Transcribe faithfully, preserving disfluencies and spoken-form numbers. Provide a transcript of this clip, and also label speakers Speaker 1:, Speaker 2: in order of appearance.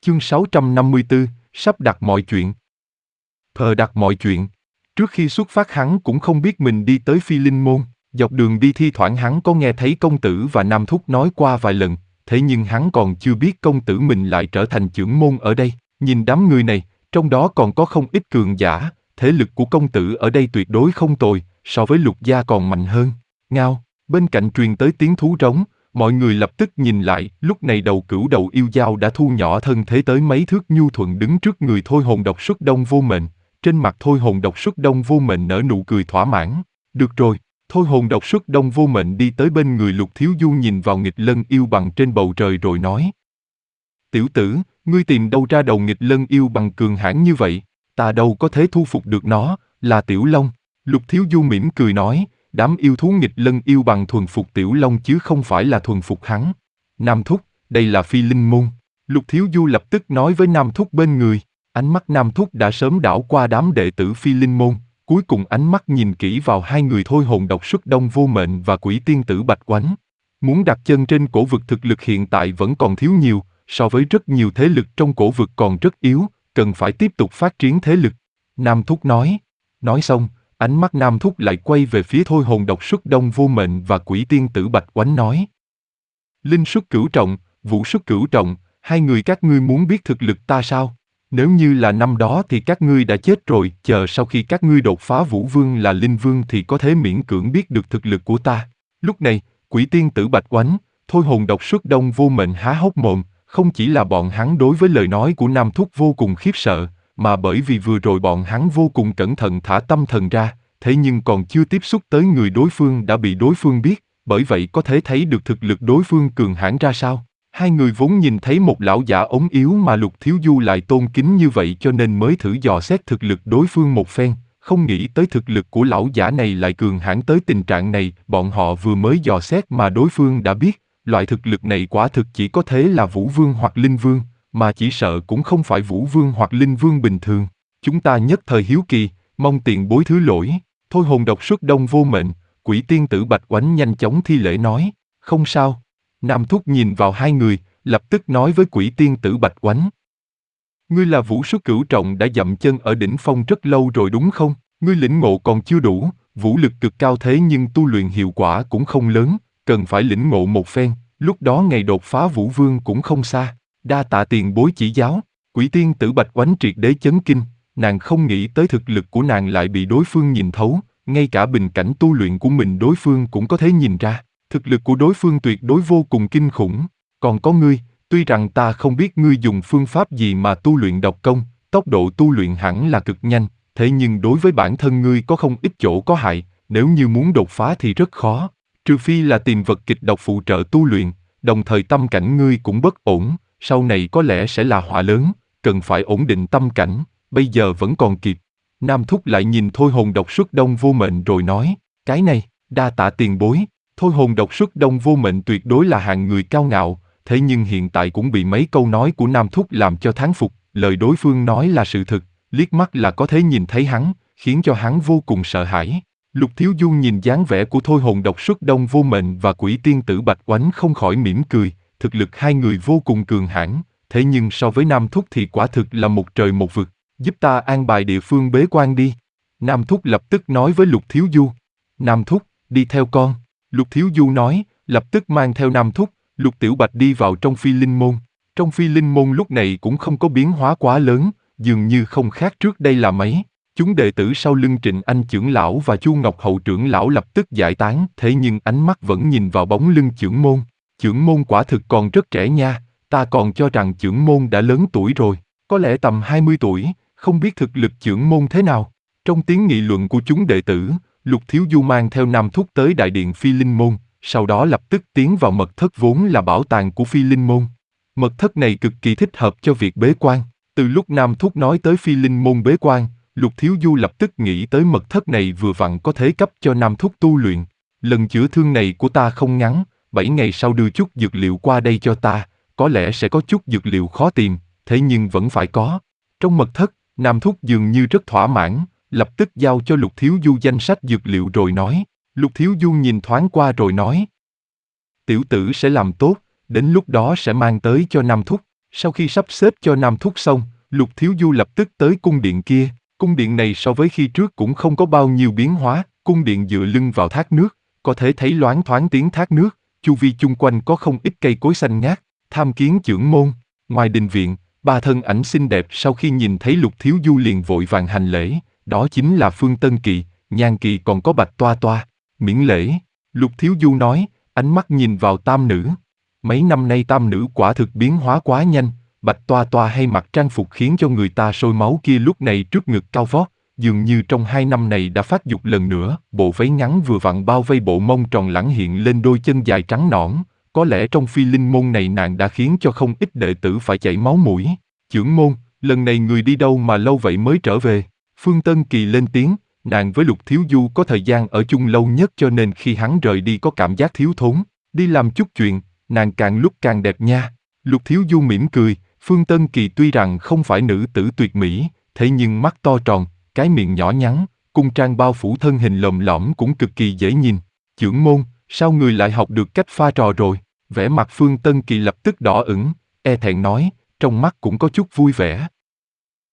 Speaker 1: Chương sáu trăm năm mươi tư, sắp đặt mọi chuyện. Thờ đặt mọi chuyện. Trước khi xuất phát hắn cũng không biết mình đi tới Phi Linh Môn, dọc đường đi thi thoảng hắn có nghe thấy công tử và Nam Thúc nói qua vài lần, thế nhưng hắn còn chưa biết công tử mình lại trở thành trưởng môn ở đây. Nhìn đám người này, trong đó còn có không ít cường giả, thế lực của công tử ở đây tuyệt đối không tồi, so với Lục gia còn mạnh hơn. Ngao, bên cạnh truyền tới tiếng thú rống, mọi người lập tức nhìn lại, lúc này đầu cửu đầu yêu dao đã thu nhỏ thân thế tới mấy thước nhu thuận đứng trước người Thôi Hồn Độc Xuất Đông Vô Mệnh. Trên mặt Thôi Hồn Độc Xuất Đông Vô Mệnh nở nụ cười thỏa mãn. Được rồi, Thôi Hồn Độc Xuất Đông Vô Mệnh đi tới bên người Lục Thiếu Du nhìn vào nghịch lân yêu bằng trên bầu trời rồi nói. Tiểu tử, ngươi tìm đâu ra đầu nghịch lân yêu bằng cường hãn như vậy, ta đâu có thể thu phục được nó, là Tiểu Long. Lục Thiếu Du mỉm cười nói, đám yêu thú nghịch lân yêu bằng thuần phục Tiểu Long chứ không phải là thuần phục hắn. Nam Thúc, đây là Phi Linh Môn. Lục Thiếu Du lập tức nói với Nam Thúc bên người. Ánh mắt Nam Thúc đã sớm đảo qua đám đệ tử Phi Linh Môn, cuối cùng ánh mắt nhìn kỹ vào hai người Thôi Hồn Độc Xuất Đông Vô Mệnh và Quỷ Tiên Tử Bạch Oánh. Muốn đặt chân trên cổ vực thực lực hiện tại vẫn còn thiếu nhiều, so với rất nhiều thế lực trong cổ vực còn rất yếu, cần phải tiếp tục phát triển thế lực. Nam Thúc nói. Nói xong, ánh mắt Nam Thúc lại quay về phía Thôi Hồn Độc Xuất Đông Vô Mệnh và Quỷ Tiên Tử Bạch Oánh nói. Linh xuất cửu trọng, vũ xuất cửu trọng, hai người các ngươi muốn biết thực lực ta sao? Nếu như là năm đó thì các ngươi đã chết rồi, chờ sau khi các ngươi đột phá Vũ Vương là Linh Vương thì có thể miễn cưỡng biết được thực lực của ta. Lúc này, Quỷ Tiên Tử Bạch Oánh, Thôi Hồn Độc Xuất Đông Vô Mệnh há hốc mồm, không chỉ là bọn hắn đối với lời nói của Nam Thúc vô cùng khiếp sợ, mà bởi vì vừa rồi bọn hắn vô cùng cẩn thận thả tâm thần ra, thế nhưng còn chưa tiếp xúc tới người đối phương đã bị đối phương biết, bởi vậy có thể thấy được thực lực đối phương cường hãn ra sao. Hai người vốn nhìn thấy một lão giả ốm yếu mà Lục Thiếu Du lại tôn kính như vậy cho nên mới thử dò xét thực lực đối phương một phen, không nghĩ tới thực lực của lão giả này lại cường hãn tới tình trạng này, bọn họ vừa mới dò xét mà đối phương đã biết, loại thực lực này quả thực chỉ có thể là Vũ Vương hoặc Linh Vương, mà chỉ sợ cũng không phải Vũ Vương hoặc Linh Vương bình thường. Chúng ta nhất thời hiếu kỳ, mong tiền bối thứ lỗi. Thôi Hồn Độc Xuất Đông Vô Mệnh, Quỷ Tiên Tử Bạch Oánh nhanh chóng thi lễ nói, không sao. Nam Thúc nhìn vào hai người, lập tức nói với Quỷ Tiên Tử Bạch Oánh. Ngươi là vũ xuất cửu trọng đã dậm chân ở đỉnh phong rất lâu rồi đúng không? Ngươi lĩnh ngộ còn chưa đủ, vũ lực cực cao thế nhưng tu luyện hiệu quả cũng không lớn, cần phải lĩnh ngộ một phen, lúc đó ngày đột phá Vũ Vương cũng không xa. Đa tạ tiền bối chỉ giáo. Quỷ Tiên Tử Bạch Oánh triệt để chấn kinh, nàng không nghĩ tới thực lực của nàng lại bị đối phương nhìn thấu, ngay cả bình cảnh tu luyện của mình đối phương cũng có thể nhìn ra. Thực lực của đối phương tuyệt đối vô cùng kinh khủng. Còn có ngươi, tuy rằng ta không biết ngươi dùng phương pháp gì mà tu luyện độc công, tốc độ tu luyện hẳn là cực nhanh, thế nhưng đối với bản thân ngươi có không ít chỗ có hại, nếu như muốn đột phá thì rất khó. Trừ phi là tìm vật kịch độc phụ trợ tu luyện, đồng thời tâm cảnh ngươi cũng bất ổn, sau này có lẽ sẽ là họa lớn, cần phải ổn định tâm cảnh, bây giờ vẫn còn kịp. Nam Thúc lại nhìn Thôi Hồn Độc Xuất Đông Vô Mệnh rồi nói, cái này, đa tạ tiền bối. Thôi Hồn Độc Xuất Đông Vô Mệnh tuyệt đối là hạng người cao ngạo, thế nhưng hiện tại cũng bị mấy câu nói của Nam Thúc làm cho thán phục, lời đối phương nói là sự thực, liếc mắt là có thể nhìn thấy hắn, khiến cho hắn vô cùng sợ hãi. Lục Thiếu Du nhìn dáng vẻ của Thôi Hồn Độc Xuất Đông Vô Mệnh và Quỷ Tiên Tử Bạch Oánh không khỏi mỉm cười, thực lực hai người vô cùng cường hãn, thế nhưng so với Nam Thúc thì quả thực là một trời một vực, giúp ta an bài địa phương bế quan đi. Nam Thúc lập tức nói với Lục Thiếu Du. Nam Thúc, đi theo con. Lục Thiếu Du nói, lập tức mang theo Nam Thúc, Lục Tiểu Bạch đi vào trong Phi Linh Môn. Trong Phi Linh Môn lúc này cũng không có biến hóa quá lớn, dường như không khác trước đây là mấy. Chúng đệ tử sau lưng Trịnh Anh trưởng lão và Chu Ngọc Hậu trưởng lão lập tức giải tán, thế nhưng ánh mắt vẫn nhìn vào bóng lưng trưởng môn. Trưởng môn quả thực còn rất trẻ nha, ta còn cho rằng trưởng môn đã lớn tuổi rồi, có lẽ tầm hai mươi tuổi, không biết thực lực trưởng môn thế nào. Trong tiếng nghị luận của chúng đệ tử, Lục Thiếu Du mang theo Nam Thúc tới đại điện Phi Linh Môn, sau đó lập tức tiến vào mật thất vốn là bảo tàng của Phi Linh Môn. Mật thất này cực kỳ thích hợp cho việc bế quan. Từ lúc Nam Thúc nói tới Phi Linh Môn bế quan, Lục Thiếu Du lập tức nghĩ tới mật thất này vừa vặn có thể cấp cho Nam Thúc tu luyện. Lần chữa thương này của ta không ngắn, bảy ngày sau đưa chút dược liệu qua đây cho ta, có lẽ sẽ có chút dược liệu khó tìm, thế nhưng vẫn phải có. Trong mật thất, Nam Thúc dường như rất thỏa mãn, lập tức giao cho Lục Thiếu Du danh sách dược liệu rồi nói. Lục Thiếu Du nhìn thoáng qua rồi nói. Tiểu tử sẽ làm tốt, đến lúc đó sẽ mang tới cho Nam Thúc. Sau khi sắp xếp cho Nam Thúc xong, Lục Thiếu Du lập tức tới cung điện kia. Cung điện này so với khi trước cũng không có bao nhiêu biến hóa, cung điện dựa lưng vào thác nước, có thể thấy loáng thoáng tiếng thác nước, chu vi chung quanh có không ít cây cối xanh ngát. Tham kiến chưởng môn. Ngoài đình viện, ba thân ảnh xinh đẹp sau khi nhìn thấy Lục Thiếu Du liền vội vàng hành lễ, đó chính là Phương Tân Kỳ, Nhan Kỳ còn có Bạch Toa Toa. Miễn lễ, Lục Thiếu Du nói, ánh mắt nhìn vào tam nữ. Mấy năm nay tam nữ quả thực biến hóa quá nhanh, Bạch Toa Toa hay mặc trang phục khiến cho người ta sôi máu kia lúc này trước ngực cao vót, dường như trong hai năm này đã phát dục lần nữa, bộ váy ngắn vừa vặn bao vây bộ mông tròn lẳng hiện lên đôi chân dài trắng nõn, có lẽ trong phi linh môn này nàng đã khiến cho không ít đệ tử phải chảy máu mũi. Chưởng môn, lần này người đi đâu mà lâu vậy mới trở về? Phương Tân Kỳ lên tiếng, nàng với Lục Thiếu Du có thời gian ở chung lâu nhất cho nên khi hắn rời đi có cảm giác thiếu thốn, đi làm chút chuyện, nàng càng lúc càng đẹp nha. Lục Thiếu Du mỉm cười, Phương Tân Kỳ tuy rằng không phải nữ tử tuyệt mỹ, thế nhưng mắt to tròn, cái miệng nhỏ nhắn, cung trang bao phủ thân hình lồm lõm cũng cực kỳ dễ nhìn. Chưởng môn, sao người lại học được cách pha trò rồi? Vẻ mặt Phương Tân Kỳ lập tức đỏ ửng, e thẹn nói, trong mắt cũng có chút vui vẻ.